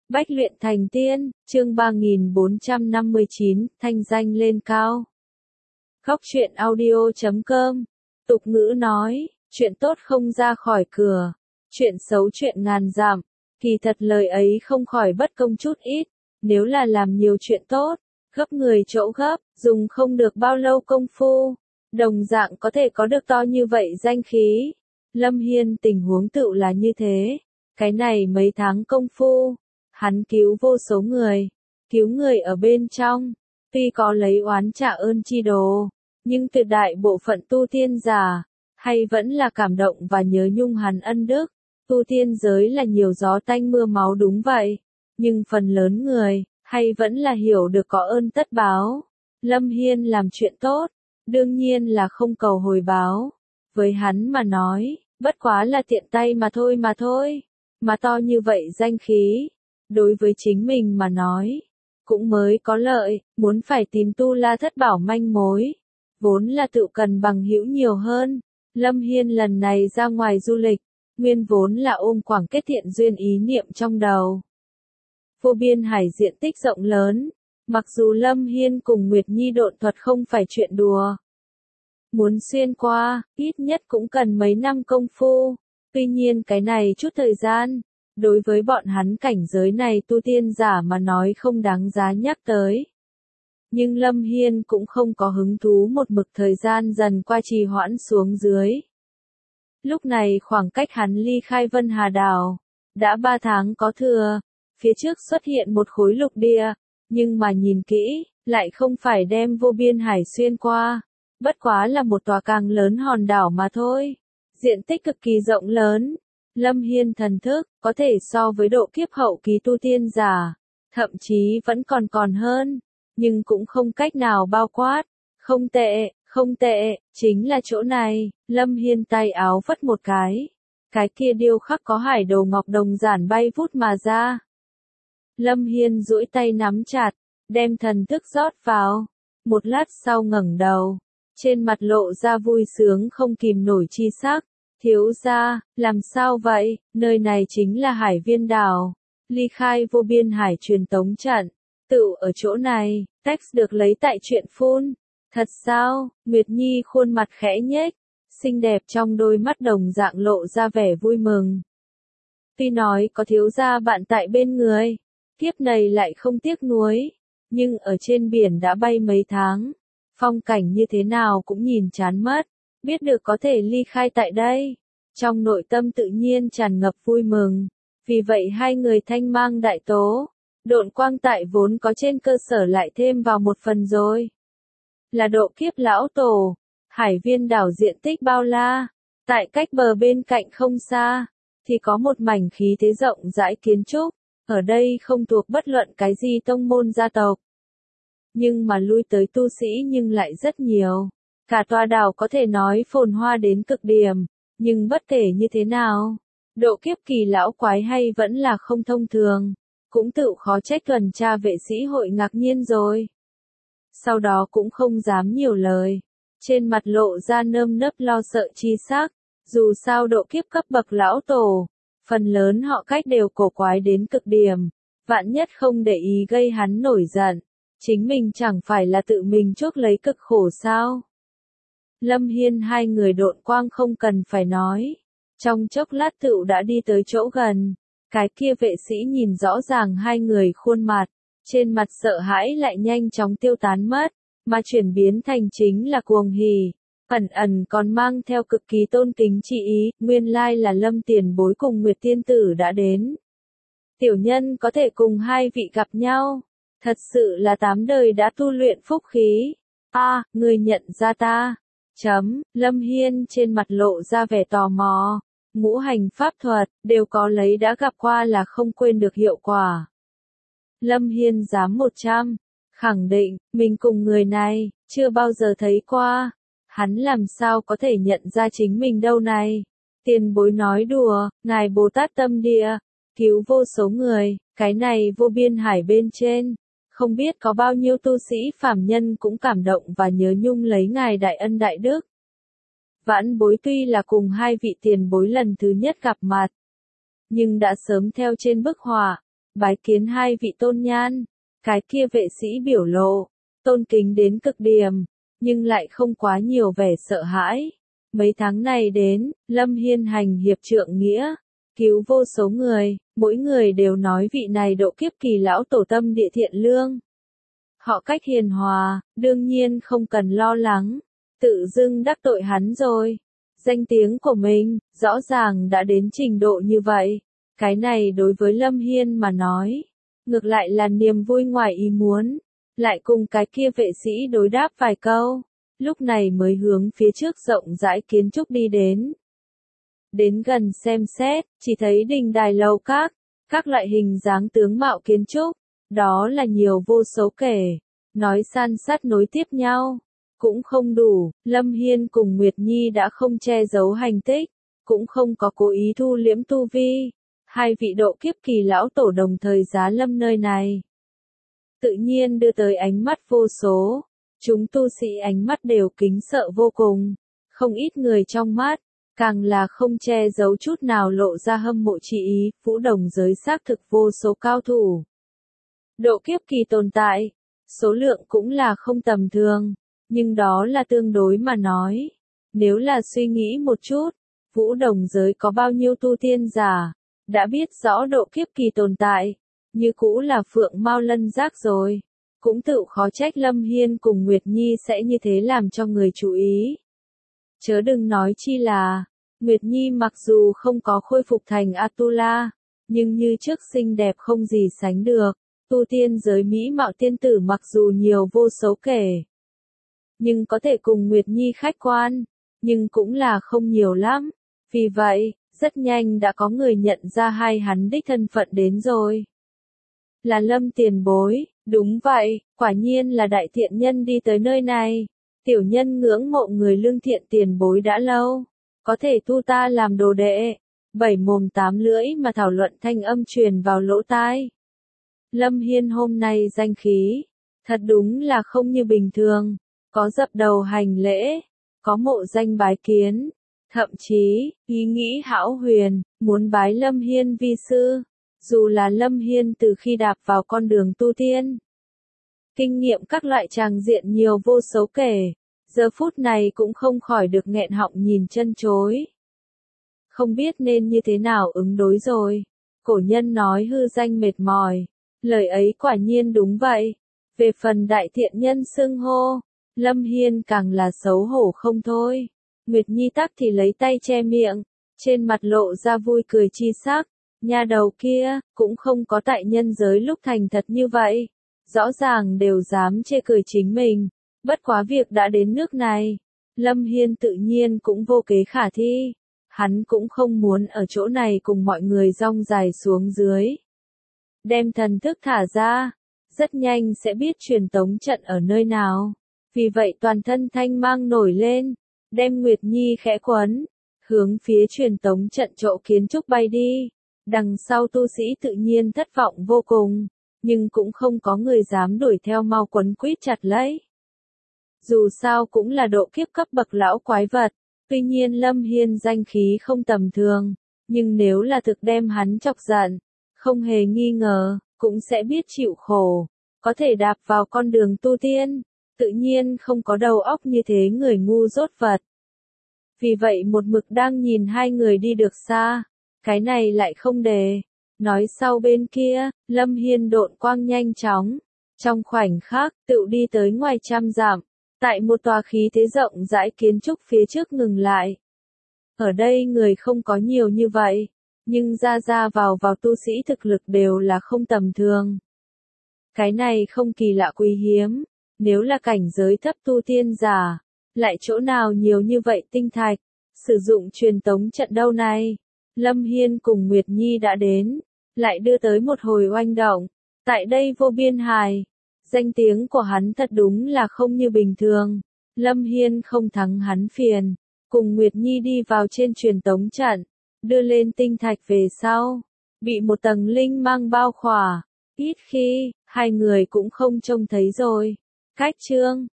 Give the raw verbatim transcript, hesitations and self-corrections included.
Bách luyện thành tiên, chương ba nghìn bốn trăm năm mươi chín, thanh danh lên cao. Góc truyện audio chấm com. Tục ngữ nói, chuyện tốt không ra khỏi cửa, chuyện xấu chuyện ngàn dặm. Kỳ thật lời ấy không khỏi bất công chút ít, nếu là làm nhiều chuyện tốt, gấp người chỗ gấp, dùng không được bao lâu công phu, đồng dạng có thể có được to như vậy danh khí. Lâm Hiên tình huống tựu là như thế, cái này mấy tháng công phu, hắn cứu vô số người, cứu người ở bên trong, tuy có lấy oán trả ơn chi đồ, nhưng tuyệt đại bộ phận tu tiên giả, hay vẫn là cảm động và nhớ nhung hắn ân đức. Tu tiên giới là nhiều gió tanh mưa máu đúng vậy, nhưng phần lớn người, hay vẫn là hiểu được có ơn tất báo. Lâm Hiên làm chuyện tốt, đương nhiên là không cầu hồi báo. Với hắn mà nói, bất quá là tiện tay mà thôi mà thôi, mà to như vậy danh khí. Đối với chính mình mà nói, cũng mới có lợi, muốn phải tìm tu la thất bảo manh mối, vốn là tự cần bằng hữu nhiều hơn. Lâm Hiên lần này ra ngoài du lịch, nguyên vốn là ôm quảng kết thiện duyên ý niệm trong đầu. Vô biên hải diện tích rộng lớn, mặc dù Lâm Hiên cùng Nguyệt Nhi độn thuật không phải chuyện đùa. Muốn xuyên qua, ít nhất cũng cần mấy năm công phu, tuy nhiên cái này chút thời gian, đối với bọn hắn cảnh giới này tu tiên giả mà nói không đáng giá nhắc tới. Nhưng Lâm Hiên cũng không có hứng thú một mực thời gian dần qua trì hoãn xuống dưới. Lúc này khoảng cách hắn ly khai Vân Hà Đảo, đã ba tháng có thừa, phía trước xuất hiện một khối lục địa, nhưng mà nhìn kỹ, lại không phải đem vô biên hải xuyên qua, bất quá là một tòa càng lớn hòn đảo mà thôi, diện tích cực kỳ rộng lớn. Lâm Hiên thần thức, có thể so với độ kiếp hậu kỳ tu tiên giả, thậm chí vẫn còn còn hơn, nhưng cũng không cách nào bao quát. Không tệ, không tệ, chính là chỗ này. Lâm Hiên tay áo phất một cái, cái kia điêu khắc có hải đồ ngọc đồng giản bay vút mà ra. Lâm Hiên duỗi tay nắm chặt, đem thần thức rót vào, một lát sau ngẩng đầu, trên mặt lộ ra vui sướng không kìm nổi chi sắc. Thiếu gia, làm sao vậy, nơi này chính là Hải Viên Đảo, ly khai vô biên hải truyền tống trận, tự ở chỗ này, text được lấy tại truyện phun. Thật sao? Nguyệt Nhi khuôn mặt khẽ nhếch, xinh đẹp trong đôi mắt đồng dạng lộ ra vẻ vui mừng. Tuy nói có thiếu gia bạn tại bên người, kiếp này lại không tiếc nuối, nhưng ở trên biển đã bay mấy tháng, phong cảnh như thế nào cũng nhìn chán mất. Biết được có thể ly khai tại đây, trong nội tâm tự nhiên tràn ngập vui mừng, vì vậy hai người thanh mang đại tố, độn quang tại vốn có trên cơ sở lại thêm vào một phần rồi. Là độ kiếp lão tổ, Hải Viên Đảo diện tích bao la, tại cách bờ bên cạnh không xa, thì có một mảnh khí thế rộng rãi kiến trúc, ở đây không thuộc bất luận cái gì tông môn gia tộc. Nhưng mà lui tới tu sĩ nhưng lại rất nhiều. Cả tòa đảo có thể nói phồn hoa đến cực điểm, nhưng bất kể như thế nào, độ kiếp kỳ lão quái hay vẫn là không thông thường, cũng tự khó trách tuần tra vệ sĩ hội ngạc nhiên rồi. Sau đó cũng không dám nhiều lời, trên mặt lộ ra nơm nớp lo sợ chi sắc, dù sao độ kiếp cấp bậc lão tổ, phần lớn họ cách đều cổ quái đến cực điểm, vạn nhất không để ý gây hắn nổi giận, chính mình chẳng phải là tự mình chuốc lấy cực khổ sao. Lâm Hiên hai người độn quang không cần phải nói, trong chốc lát tựu đã đi tới chỗ gần, cái kia vệ sĩ nhìn rõ ràng hai người khuôn mặt, trên mặt sợ hãi lại nhanh chóng tiêu tán mất, mà chuyển biến thành chính là cuồng hỉ, ẩn ẩn còn mang theo cực kỳ tôn kính chi ý, nguyên lai là Lâm tiền bối cùng Nguyệt tiên tử đã đến. Tiểu nhân có thể cùng hai vị gặp nhau, thật sự là tám đời đã tu luyện phúc khí. A, à, người nhận ra ta. Chấm, Lâm Hiên trên mặt lộ ra vẻ tò mò, ngũ hành pháp thuật, đều có lấy đã gặp qua là không quên được hiệu quả. Lâm Hiên dám một trăm, khẳng định, mình cùng người này, chưa bao giờ thấy qua, hắn làm sao có thể nhận ra chính mình đâu này. Tiền bối nói đùa, ngài Bồ Tát tâm địa, cứu vô số người, cái này vô biên hải bên trên. Không biết có bao nhiêu tu sĩ phàm nhân cũng cảm động và nhớ nhung lấy ngài đại ân đại đức. Vãn bối tuy là cùng hai vị tiền bối lần thứ nhất gặp mặt, nhưng đã sớm theo trên bức họa, bái kiến hai vị tôn nhan. Cái kia vệ sĩ biểu lộ, tôn kính đến cực điểm, nhưng lại không quá nhiều vẻ sợ hãi. Mấy tháng này đến, Lâm Hiên hành hiệp trượng nghĩa, cứu vô số người, mỗi người đều nói vị này độ kiếp kỳ lão tổ tâm địa thiện lương. Họ cách hiền hòa, đương nhiên không cần lo lắng, tự dưng đắc tội hắn rồi. Danh tiếng của mình, rõ ràng đã đến trình độ như vậy. Cái này đối với Lâm Hiên mà nói, ngược lại là niềm vui ngoài ý muốn. Lại cùng cái kia vệ sĩ đối đáp vài câu, lúc này mới hướng phía trước rộng rãi kiến trúc đi đến. Đến gần xem xét, chỉ thấy đình đài lầu các, các loại hình dáng tướng mạo kiến trúc, đó là nhiều vô số kể, nói san sát nối tiếp nhau. Cũng không đủ, Lâm Hiên cùng Nguyệt Nhi đã không che giấu hành tích, cũng không có cố ý thu liễm tu vi. Hai vị độ kiếp kỳ lão tổ đồng thời giá lâm nơi này, tự nhiên đưa tới ánh mắt vô số. Chúng tu sĩ ánh mắt đều kính sợ vô cùng, không ít người trong mắt, càng là không che giấu chút nào lộ ra hâm mộ chi ý. Vũ đồng giới xác thực vô số cao thủ. Độ kiếp kỳ tồn tại, số lượng cũng là không tầm thường, nhưng đó là tương đối mà nói. Nếu là suy nghĩ một chút, vũ đồng giới có bao nhiêu tu tiên giả, đã biết rõ độ kiếp kỳ tồn tại, như cũ là phượng mao lân giác rồi. Cũng tự khó trách Lâm Hiên cùng Nguyệt Nhi sẽ như thế làm cho người chú ý. Chớ đừng nói chi là, Nguyệt Nhi mặc dù không có khôi phục thành Atula, nhưng như trước xinh đẹp không gì sánh được. Tu tiên giới mỹ mạo tiên tử mặc dù nhiều vô số kể, nhưng có thể cùng Nguyệt Nhi khách quan, nhưng cũng là không nhiều lắm. Vì vậy, rất nhanh đã có người nhận ra hai hắn đích thân phận đến rồi. Là Lâm tiền bối, đúng vậy, quả nhiên là đại thiện nhân đi tới nơi này. Tiểu nhân ngưỡng mộ người lương thiện tiền bối đã lâu, có thể thu ta làm đồ đệ. Bảy mồm tám lưỡi mà thảo luận thanh âm truyền vào lỗ tai. Lâm Hiên hôm nay danh khí, thật đúng là không như bình thường, có dập đầu hành lễ, có mộ danh bái kiến, thậm chí, ý nghĩ hão huyền, muốn bái Lâm Hiên vi sư. Dù là Lâm Hiên từ khi đạp vào con đường tu tiên, kinh nghiệm các loại tràng diện nhiều vô số kể, giờ phút này cũng không khỏi được nghẹn họng nhìn chân chối. Không biết nên như thế nào ứng đối rồi. Cổ nhân nói hư danh mệt mỏi, lời ấy quả nhiên đúng vậy. Về phần đại thiện nhân xưng hô, Lâm Hiên càng là xấu hổ không thôi. Nguyệt Nhi tắc thì lấy tay che miệng, trên mặt lộ ra vui cười chi sắc. Nhà đầu kia, cũng không có tại nhân giới lúc thành thật như vậy. Rõ ràng đều dám chê cười chính mình. Bất quá việc đã đến nước này, Lâm Hiên tự nhiên cũng vô kế khả thi. Hắn cũng không muốn ở chỗ này cùng mọi người rong dài xuống dưới. Đem thần thức thả ra, rất nhanh sẽ biết truyền tống trận ở nơi nào. Vì vậy toàn thân thanh mang nổi lên, đem Nguyệt Nhi khẽ quấn, hướng phía truyền tống trận chỗ kiến trúc bay đi. Đằng sau tu sĩ tự nhiên thất vọng vô cùng, nhưng cũng không có người dám đuổi theo mau quấn quýt chặt lấy. Dù sao cũng là độ kiếp cấp bậc lão quái vật, tuy nhiên Lâm Hiên danh khí không tầm thường, nhưng nếu là thực đem hắn chọc giận, không hề nghi ngờ, cũng sẽ biết chịu khổ, có thể đạp vào con đường tu tiên, tự nhiên không có đầu óc như thế người ngu dốt vật. Vì vậy một mực đang nhìn hai người đi được xa. Cái này lại không đề. Nói sau bên kia, Lâm Hiên độn quang nhanh chóng. Trong khoảnh khắc, tự đi tới ngoài trăm dặm. Tại một tòa khí thế rộng rãi kiến trúc phía trước ngừng lại. Ở đây người không có nhiều như vậy. Nhưng ra ra vào vào tu sĩ thực lực đều là không tầm thường. Cái này không kỳ lạ quý hiếm. Nếu là cảnh giới thấp tu tiên giả, lại chỗ nào nhiều như vậy tinh thạch. Sử dụng truyền tống trận đâu này. Lâm Hiên cùng Nguyệt Nhi đã đến, lại đưa tới một hồi oanh động. Tại đây vô biên hài, danh tiếng của hắn thật đúng là không như bình thường. Lâm Hiên không thắng hắn phiền, cùng Nguyệt Nhi đi vào trên truyền tống trận, đưa lên tinh thạch về sau, bị một tầng linh mang bao khỏa. Ít khi, hai người cũng không trông thấy rồi. Cách chương